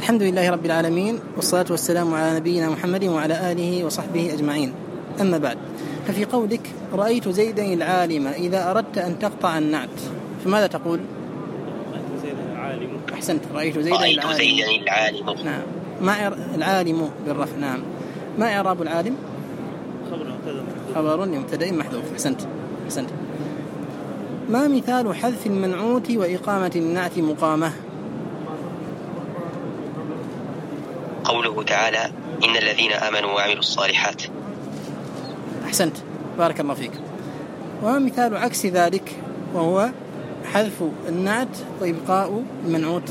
الحمد لله رب العالمين، والصلاة والسلام على نبينا محمد وعلى آله وصحبه أجمعين. أما بعد، ففي قولك رأيت زيدا العالم إذا أردت أن تقطع النعت فماذا تقول؟ رأيت زيدا العالم. أحسنت، رأيت زيدا العالم. نعم. ما العالم بالرفع. نعم. ما إعراب العالم؟ خبر مبتدأ محذوف. أحسنت. ما مثال حذف المنعوت وإقامة النعت مقامة؟ قوله تعالى إن الذين آمنوا وعملوا الصالحات. أحسنت، بارك الله فيك. وما مثال عكس ذلك وهو حذف النعت وإبقاء المنعوت؟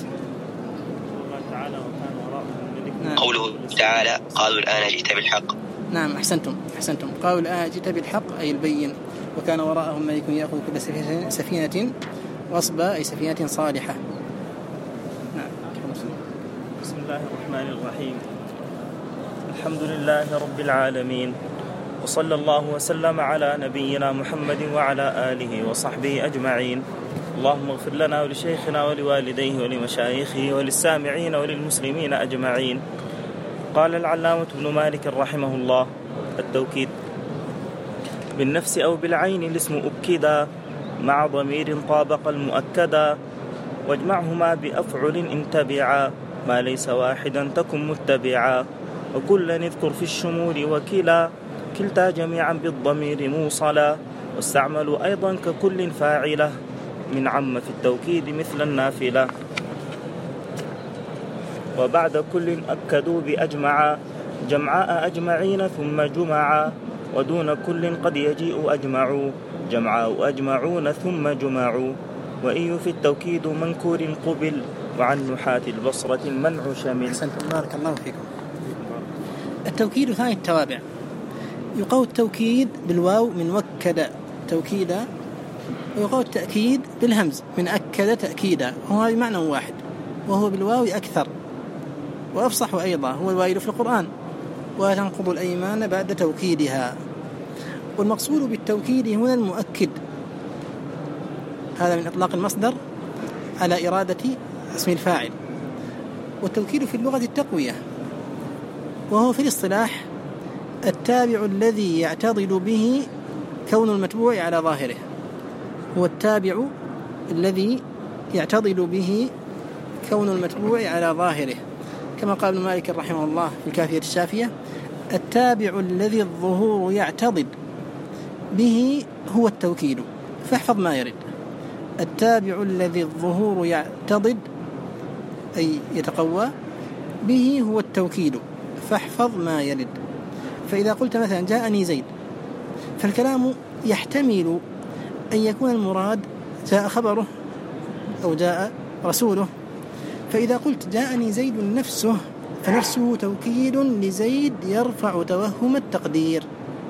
نعم. قوله تعالى قالوا الآن جئت بالحق. نعم، أحسنتم. قالوا الآن جئت بالحق أي البين. وكان وراءهم ملك يأخذ كل سفينة غصبا أي سفينة صالحة. نعم. بسم الله الرحمن الرحيم. الحمد لله رب العالمين، وصلى الله وسلم على نبينا محمد وعلى آله وصحبه أجمعين. اللهم اغفر لنا ولشيخنا ولوالديه ولمشايخه وللسامعين وللمسلمين أجمعين. قال العلامة ابن مالك رحمه الله: التوكيد بالنفس أو بالعين الاسم أكدا مع ضمير طابق المؤكدا، واجمعهما بأفعل إن تبعا ما ليس واحدا تكن متبعا، وكلا نذكر في الشمول وكلا كلتا جميعا بالضمير موصلا، واستعملوا أيضا ككل فاعلة من عم في التوكيد مثل النافلة. وبعد كل أكدوا بأجمعا جمعاء أجمعين ثم جمعا، ودون كل قد يجيء أجمعوا جمعاء أجمعون ثم جمعوا، وإن في التوكيد منكور قبل وعن نحاة البصرة المنع شمل. أحسنتم، بارك الله فيكم. التوكيد ثاني التوابع. يقول التوكيد بالواو من وكد توكيدا، ويقول التأكيد بالهمز من أكد تأكيدا، وهو بمعنى واحد، وهو بالواو أكثر وأفصح أيضا، هو الوارد في القرآن: وتنقض الأيمان بعد توكيدها. والمقصود بالتوكيد هنا المؤكد، هذا من إطلاق المصدر على إرادة اسم الفاعل. والتوكيد في اللغة التقوية، وهو في الاصطلاح التابع الذي يعتضد به كون المتبوع على ظاهره. هو التابع الذي يعتضد به كون المتبوع على ظاهره، كما قال ابن مالك رحمه الله في الكافية الشافية: التابع الذي الظهور يعتضد به هو التوكيد، فاحفظ ما يرد. التابع الذي الظهور يعتضد أي يتقوى به هو التوكيد، فاحفظ ما يرد. فإذا قلت مثلا جاءني زيد، فالكلام يحتمل أن يكون المراد جاء خبره أو جاء رسوله. فإذا قلت جاءني زيد نفسه، فنفسه توكيد لزيد يرفع توهم التقدير.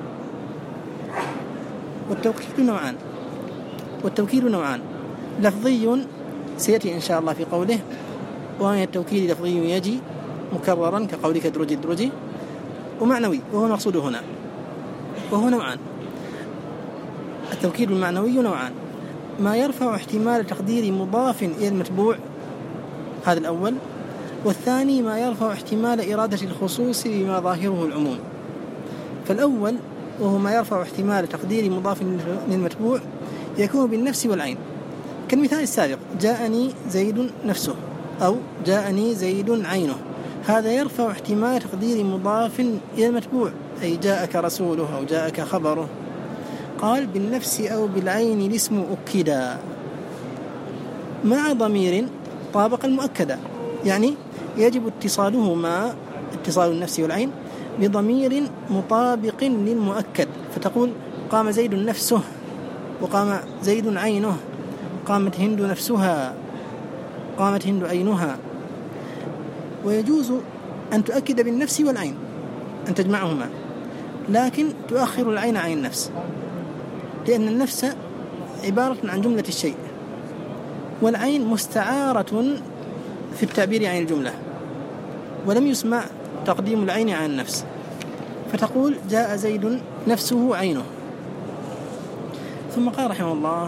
والتوكيد نوعان: لفظي سيأتي إن شاء الله في قوله، وهو التوكيد لفظي يجي مكررا كقولك درجي درجي، ومعنوي وهو المقصود هنا، وهو نوعان. التوكيد المعنوي نوعان: ما يرفع احتمال تقدير مضاف إلى المتبوع، هذا الأول، والثاني ما يرفع احتمال إرادة الخصوص بما ظاهره العموم. فالأول وهو ما يرفع احتمال تقدير مضاف للمتبوع يكون بالنفس والعين، كالمثال السابق: جاءني زيد نفسه أو جاءني زيد عينه. هذا يرفع احتمال تقدير مضاف إلى المتبوع، أي جاءك رسوله أو جاءك خبره. قال بالنفس أو بالعين الاسم أكدا مع ضمير طابق المؤكدة، يعني يجب اتصالهما، اتصال النفس والعين، بضمير مطابق للمؤكد. فتقول قام زيد نفسه، وقام زيد عينه، قامت هند نفسها، قامت هند عينها. ويجوز أن تؤكد بالنفس والعين، أن تجمعهما، لكن تؤخر العين عن النفس، لأن النفس عبارة عن جملة الشيء، والعين مستعارة في التعبير عن الجملة، ولم يسمع تقديم العين عن النفس. فتقول جاء زيد نفسه عينه. ثم قال رحمه الله: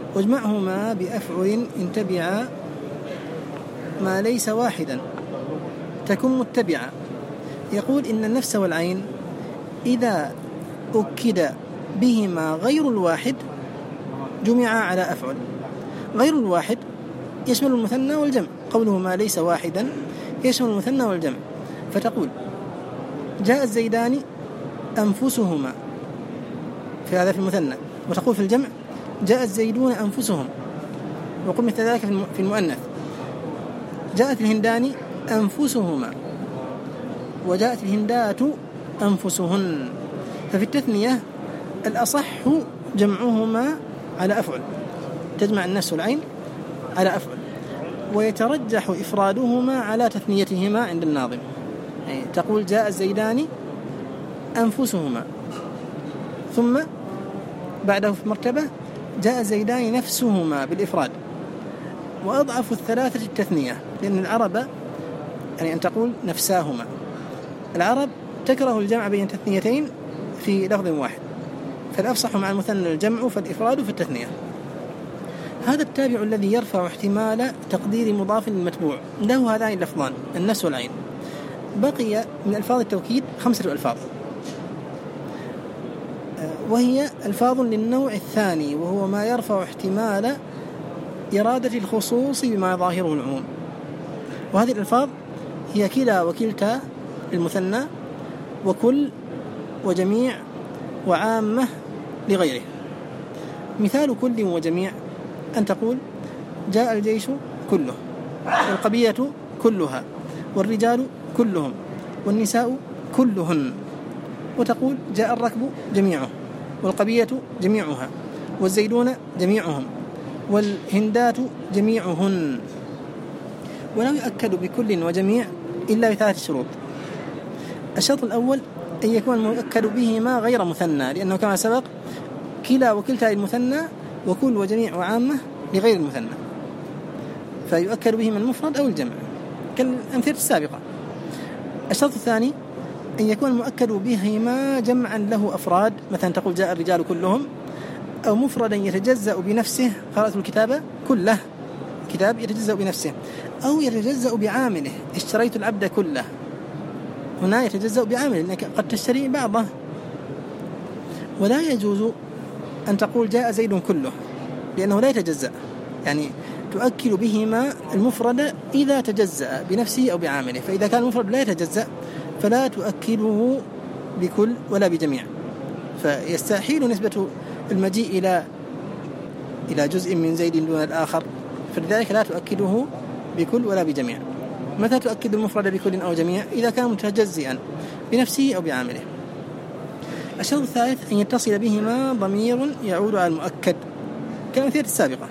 واجمعهما بأفعل إن تبعا ما ليس واحدا تكون متبعة. يقول إن النفس والعين إذا أكد بهما غير الواحد جمعا على أفعل. غير الواحد يشمل المثنى والجمع، قوله ما ليس واحدا يشمل المثنى والجمع. فتقول جاء الزيدان أنفسهما في هذا في المثنى، وتقول في الجمع جاء الزيدون أنفسهم، وقل مثل ذلك في المؤنث جاءت الهندان أنفسهما، وجاءت الهندات أنفسهن. ففي التثنية الأصح جمعهما على أفعل، تجمع النفس والعين على أفعل، ويترجح إفرادهما على تثنيتهما عند الناظم. يعني تقول جاء الزيدان أنفسهما، ثم بعده في مرتبة جاء الزيدان نفسهما بالإفراد. وأضعف الثلاثة التثنية، لأن العرب يعني أن تقول نفساهما. العرب تكره الجمع بين تثنيتين في لفظ واحد، فالأفصح مع المثنى الجمع، فالإفراد في التثنية. هذا التابع الذي يرفع احتمال تقدير مضاف للمتبوع له هذان اللفظان النفس والعين. بقي من ألفاظ التوكيد 5 ألفاظ، وهي ألفاظ للنوع الثاني، وهو ما يرفع احتمال إرادة الخصوص بما ظاهره العموم. وهذه الألفاظ هي كلا وكلتا المثنى، وكل وجميع وعامة لغيره. مثال كل وجميع أن تقول جاء الجيش كله، والقبيلة كلها، والرجال كلهم، والنساء كلهن. وتقول جاء الركب جميعه، والقبيلة جميعها، والزيدون جميعهم، والهندات جميعهن. ولا يؤكد بكل وجميع إلا ب3 شروط. الشرط الأول أن يكون المؤكد بهما غير مثنى، لأنه كما سبق كلا وكلتا المثنى، وكل وجميع وعامة لغير المثنى، فيؤكد بهما المفرد أو الجمع كالأمثلة السابقة. الشرط الثاني أن يكون المؤكد بهما جمعا له أفراد، مثلا تقول جاء الرجال كلهم، أو مفردا يتجزأ بنفسه، قرأت الكتاب كله، كتاب يتجزأ بنفسه، أو يتجزأ بعامله، اشتريت العبد كله. هنا يتجزأ بعامله لأنك قد تشتري بعضه. ولا يجوز أن تقول جاء زيد كله، لأنه لا يتجزأ، يعني تؤكد بهما المفرد إذا تجزأ بنفسه أو بعامله. فإذا كان المفرد لا يتجزأ فلا تؤكده بكل ولا بجميع، فيستحيل نسبة المجيء إلى جزء من زيد دون الآخر، فلذلك لا تؤكده بكل ولا بجميع. متى تؤكد المفرد بكل أو جميع؟ إذا كان متجزئا بنفسه أو بعامله. الشرط الثالث أن يتصل بهما ضمير يعود على المؤكد كالأمثلة السابقة.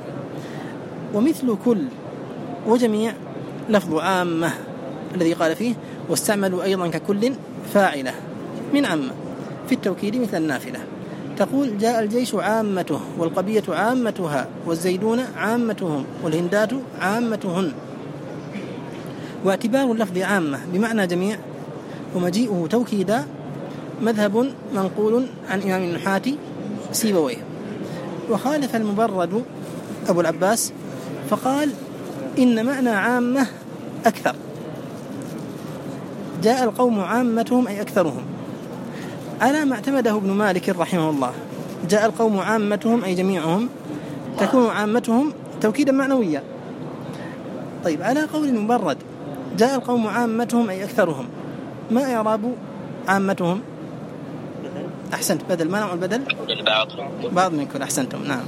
ومثل كل وجميع لفظ عامة الذي قال فيه واستعملوا أيضا ككل فاعلة من عامة في التوكيد مثل النافلة. تقول جاء الجيش عامته، والقبيلة عامتها، والزيدون عامتهم، والهندات عامتهن. واعتبار اللفظ عامة بمعنى جميع ومجيئه توكيدا مذهب منقول عن إمام النحاة سيبويه. وخالف المبرد أبو العباس فقال إن معنى عامة أكثر، جاء القوم عامتهم أي أكثرهم، على ما اعتمده ابن مالك رحمه الله. جاء القوم عامتهم أي جميعهم، تكون عامتهم توكيدا معنويا. طيب على قول المبرد جاء القوم عامتهم أي أكثرهم، ما إعراب عامتهم؟ أحسنت، بدل. ما نوع البدل؟ بعض من كل. أحسنتم، نعم.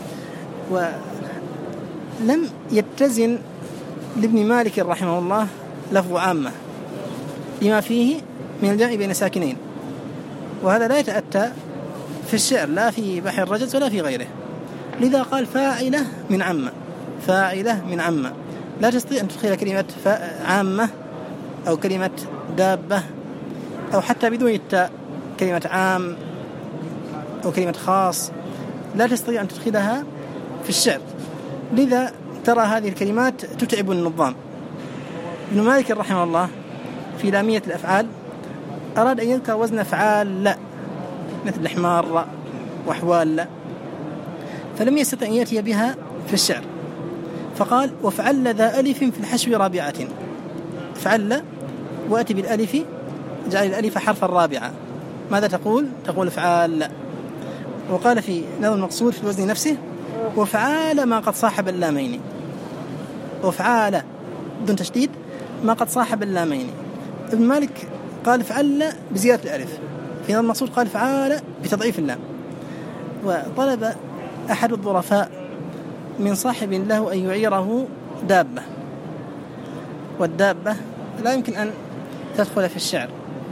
ولم يتزن لابن مالك رحمه الله لفظ عامة لما فيه من الجمع بين ساكنين، وهذا لا يتأتى في الشعر لا في بحر الرجز ولا في غيره. لذا قال فاعلة من عامة، فاعلة من عامة. لا تستطيع أن تدخل كلمة عامة أو كلمة دابة أو حتى بدون التاء كلمة عام أو كلمة خاص، لا تستطيع أن تدخلها في الشعر. لذا ترى هذه الكلمات تتعب النظام. ابن مالك رحمه الله في لامية الأفعال أراد أن يذكر وزن أفعال لا، مثل حمار وأحوال لا، فلم يستطع أن يأتي بها في الشعر، فقال وفعل ذا ألف في الحشو رابعة. فعل وأتي بالألف، جعل الألف حرف الرابعة، ماذا تقول؟ تقول افعال. وقال في نظم المقصود في الوزن نفسه: وفعال ما قد صاحب اللامين. وفعال دون تشديد ما قد صاحب اللامين. ابن مالك قال فعل بزيادة الألف، في نظم المقصود قال فعال بتضعيف اللام. وطلب أحد الظرفاء من صاحب له أن يعيره دابة، والدابة لا يمكن أن تدخل في الشعر،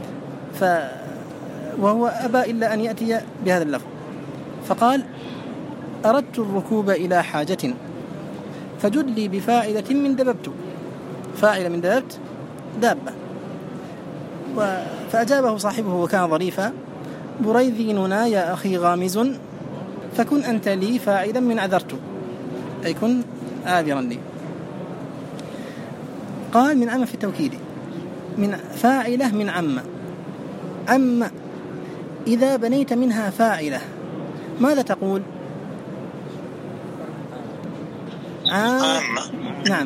وهو أبى إلا أن يأتي بهذا اللفظ، فقال: أردت الركوب إلى حاجة فجد لي بفاعلة من دببت. فاعلة من دببت دابة. فأجابه صاحبه وكان ظريفا: بريذيننا يا أخي غامز فكن أنت لي فاعلا من عذرت، أي كن عاذرا لي. قال: من عم في التوكيد، من فاعلة من عم إذا بنيت منها فاعلة ماذا تقول؟ نعم،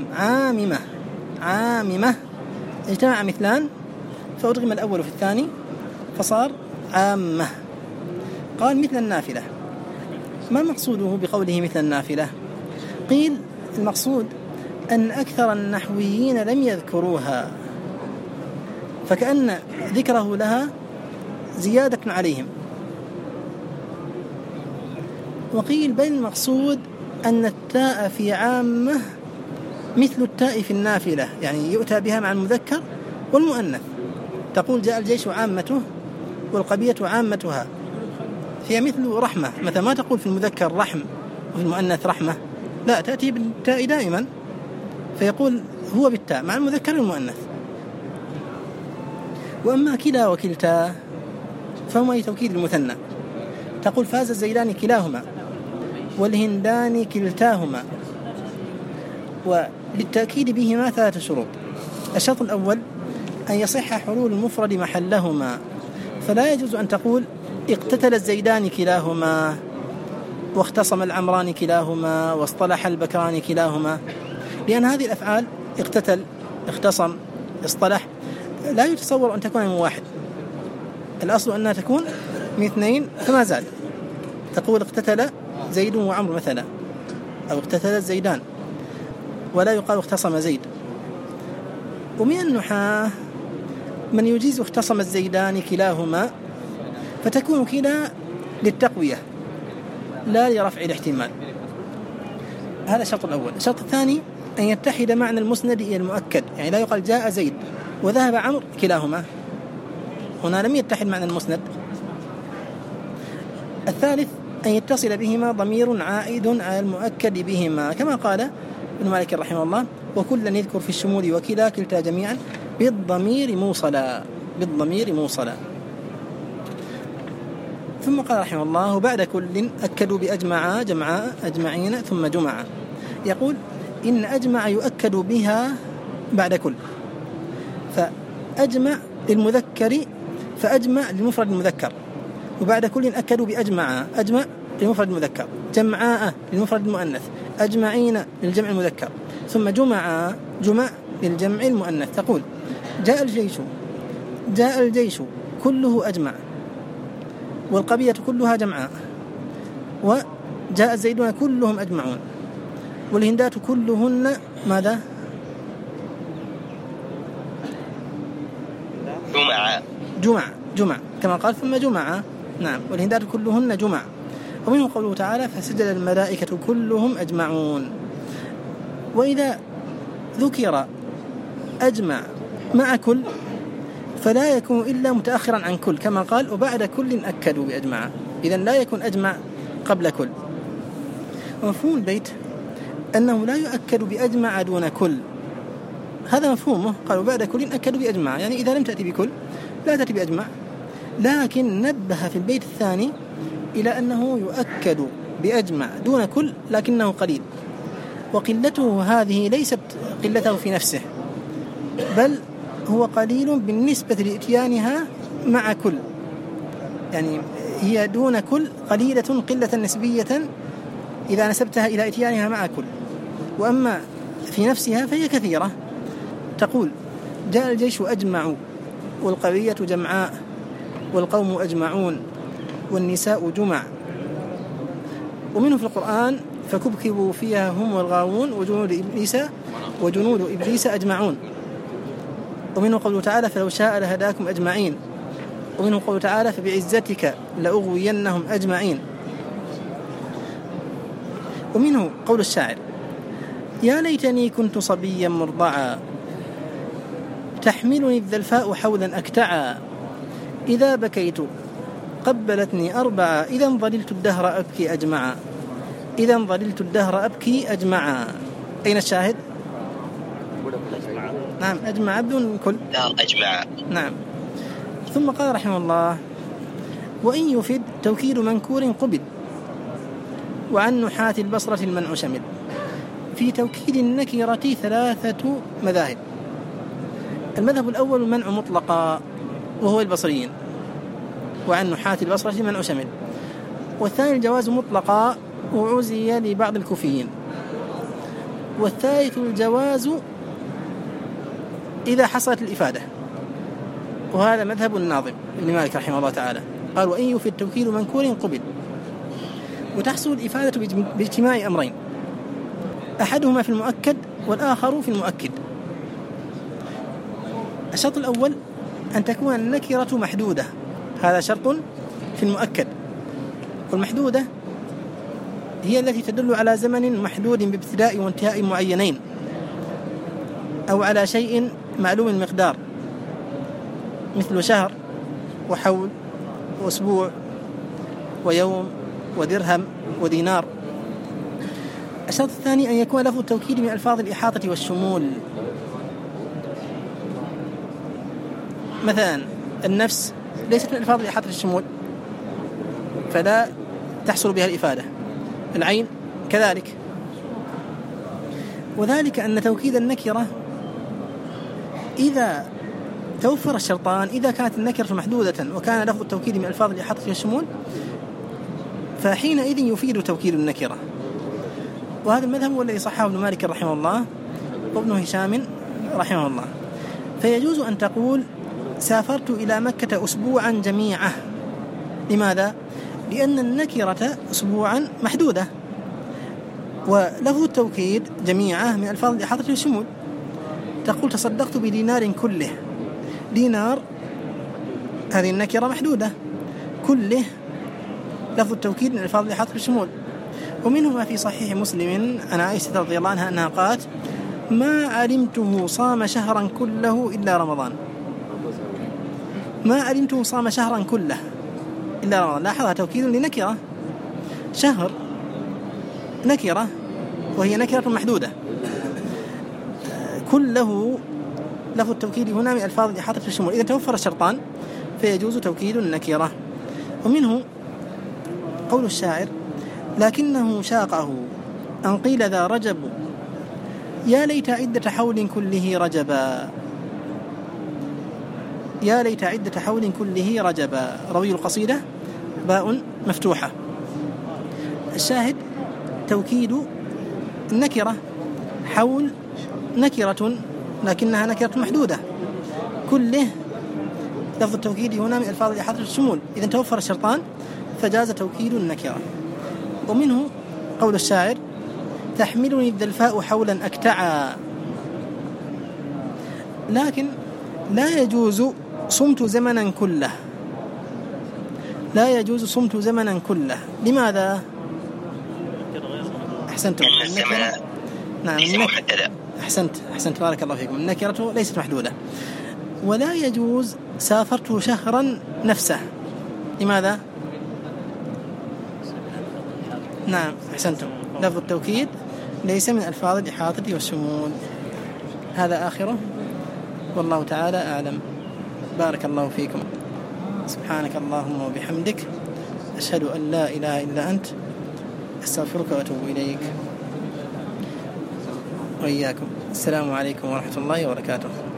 عاممة اجتمع مثلان فأدغم الأول في الثاني فصار عامة. قال: مثل النافلة. ما مقصوده بقوله مثل النافلة؟ قيل المقصود أن أكثر النحويين لم يذكروها، فكأن ذكره لها زيادة عليهم. وقيل بل المقصود أن التاء في عامة مثل التاء في النافلة، يعني يؤتى بها مع المذكر والمؤنث. تقول جاء الجيش عامته والقبيلة عامتها، هي مثل رحمة مثلا، ما تقول في المذكر رحم وفي المؤنث رحمة، لا، تأتي بالتاء دائما، فيقول هو بالتاء مع المذكر والمؤنث. وأما كلا وكلتا فهما لتوكيد المثنى، تقول فاز الزيدان كلاهما والهندان كلتاهما. وللتأكيد بهما 3 شروط. الشرط الأول أن يصح حلول المفرد محلهما، فلا يجوز أن تقول اقتتل الزيدان كلاهما واختصم العمران كلاهما واصطلح البكران كلاهما، لأن هذه الأفعال اقتتل، اختصم، اصطلح لا يتصور أن تكون من واحد، الأصل أنها تكون من 2 فما زاد. تقول اقتتل زيد وعمر مثلا، أو اقتتل الزيدان، ولا يقال اختصم زيد. ومن النحاة من يجيز اختصم الزيدان كلاهما، فتكون كلا للتقوية لا لرفع الاحتمال. هذا الشرط الأول. الشرط الثاني أن يتحد معنى المسند إلى المؤكد، يعني لا يقال جاء زيد وذهب عمرو كلاهما، هنا لم يتحد معنى المسند. الثالث أن يتصل بهما ضمير عائد على المؤكد بهما، كما قال ابن مالك رحمه الله: وكلا يذكر في الشمول وكلا كلتا جميعا بالضمير موصلا. ثم قال رحمه الله: وبعد كل أكدوا بأجمع جمعاء أجمعين ثم جمعا. يقول إن أجمع يؤكد بها بعد كل، فأجمع للمذكر فأجمع للمفرد المذكر، وبعد كل أكدوا بأجمع، أجمع للمفرد المذكر، جمعاء للمفرد المؤنث، أجمعين للجمع المذكر، ثم جمع للجمع المؤنث. تقول جاء الجيش كله أجمع والقبيلة كلها جمعاء، وجاء الزيدون كلهم أجمعون، والهندات كلهن ماذا؟ جمع كما قال ثم جمع. نعم، والهندات كلهن جمع. ومنه قوله تعالى: فسجد الملائكة كلهم أجمعون. وإذا ذكر أجمع مع كل فلا يكون إلا متأخرا عن كل، كما قال: وبعد كل أكدوا بأجمع، إذن لا يكون أجمع قبل كل. ومفهوم البيت أنه لا يؤكد بأجمع دون كل، هذا مفهومه. قالوا بعد كل أكدوا بأجمع، يعني إذا لم تأتي بكل لا تأتي بأجمع. لكن نبه في البيت الثاني إلى أنه يؤكد بأجمع دون كل لكنه قليل، وقلته هذه ليست قلته في نفسه، بل هو قليل بالنسبة لإتيانها مع كل، يعني هي دون كل قليلة قلة نسبية إذا نسبتها إلى إتيانها مع كل، وأما في نفسها فهي كثيرة. تقول جاء الجيش أجمع والقبيلة جمعاء والقوم أجمعون والنساء جمع. ومنه في القرآن فكبكبوا فيها هم والغاوون وجنود إبليس أجمعون. ومنه قوله تعالى فلو شاء لهداكم أجمعين. ومنه قوله تعالى فبعزتك لأغوينهم أجمعين. ومنه قول الشاعر يا ليتني كنت صبيا مرضعا تحملني الذلفاء حولا أكتعا إذا بكيت قبلتني أربعا إذا ظللت الدهر أبكي أجمعا. إذا ظللت الدهر أبكي أجمعا. أين الشاهد؟ نعم أجمع بدون كل أجمع. نعم. ثم قال رحمه الله وإن يفد توكيد منكور قبل وعن نحاة البصرة المنع شمل. في توكيد النكرة 3 مذاهب. المذهب الأول المنع مطلقا وهو البصريين وعن نحاة البصرة المنع شمل. والثاني الجواز مطلقا وعزي لبعض الكوفيين. والثالث الجواز إذا حصلت الإفادة وهذا مذهب الناظم ابن مالك رحمه الله تعالى قال وإن يفد توكيد منكور قبل. وتحصل الإفادة باجتماع أمرين أحدهما في المؤكد والآخر في المؤكد. الشرط الأول أن تكون النكرة محدودة هذا شرط في المؤكد. والمحدودة هي التي تدل على زمن محدود بابتداء وانتهاء معينين أو على شيء معلوم المقدار مثل شهر وحول وأسبوع ويوم ودرهم ودينار. الشرط الثاني أن يكون لفظ التوكيد من ألفاظ الإحاطة والشمول. مثلا النفس ليست من ألفاظ الإحاطة والشمول فلا تحصل بها الإفادة. العين كذلك. وذلك أن توكيد النكرة إذا توفر الشرطان إذا كانت النكرة محدودة وكان لفظ التوكيد من ألفاظ الإحاطة والشمول فحينئذ يفيد توكيد النكرة. وهذا المذهب هو الذي صححه ابن مالك رحمه الله وابن هشام رحمه الله. فيجوز أن تقول سافرت إلى مكة أسبوعا جميعا. لماذا؟ لأن النكرة أسبوعا محدودة ولفظ التوكيد جميعا من ألفاظ الإحاطة والشمول. تقول تصدقت بدينار كله. دينار هذه النكرة محدودة كله لفظ التوكيد من ألفاظ الإحاطة والشمول. ومنه ما في صحيح مسلم عن عائشة رضي الله عنها أنها قالت ما علمته صام شهرا كله إلا رمضان. ما علمته صام شهرا كله إلا رمضان. لاحظها توكيد لنكرة. شهر نكرة وهي نكرة محدودة كله لفظ التوكيد هنا من ألفاظ الإحاطة والشمول. إذا توفر الشرطان فيجوز توكيد النكرة. ومنه قول الشاعر لكنه شاقه أن قيل ذا رجب يا ليت عدة حول كله رجبا. يا ليت عدة حول كله رجبا. روي القصيدة باء مفتوحة. الشاهد توكيد النكرة. حول نكرة لكنها نكرة محدودة كله لفظ التوكيد هنا من ألفاظ الإحاطة والشمول. إذا توفر الشرطان فجاز توكيد النكرة. ومنه قول الشاعر تحملني الذلفاء حولا أكتعا. لكن لا يجوز صمت زمنا كله. لا يجوز صمت زمنا كله. لماذا؟ أحسنتم. نعم أحسنت بارك الله فيكم. النكرة ليست محدودة. ولا يجوز سافرت شهرا نفسه. لماذا؟ نعم أحسنتم. لفظ التوكيد ليس من ألفاظ الإحاطة والشمول. هذا آخره والله تعالى أعلم. بارك الله فيكم. سبحانك اللهم وبحمدك أشهد أن لا إله إلا أنت أستغفرك وأتوب إليك. وإياكم. السلام عليكم ورحمة الله وبركاته.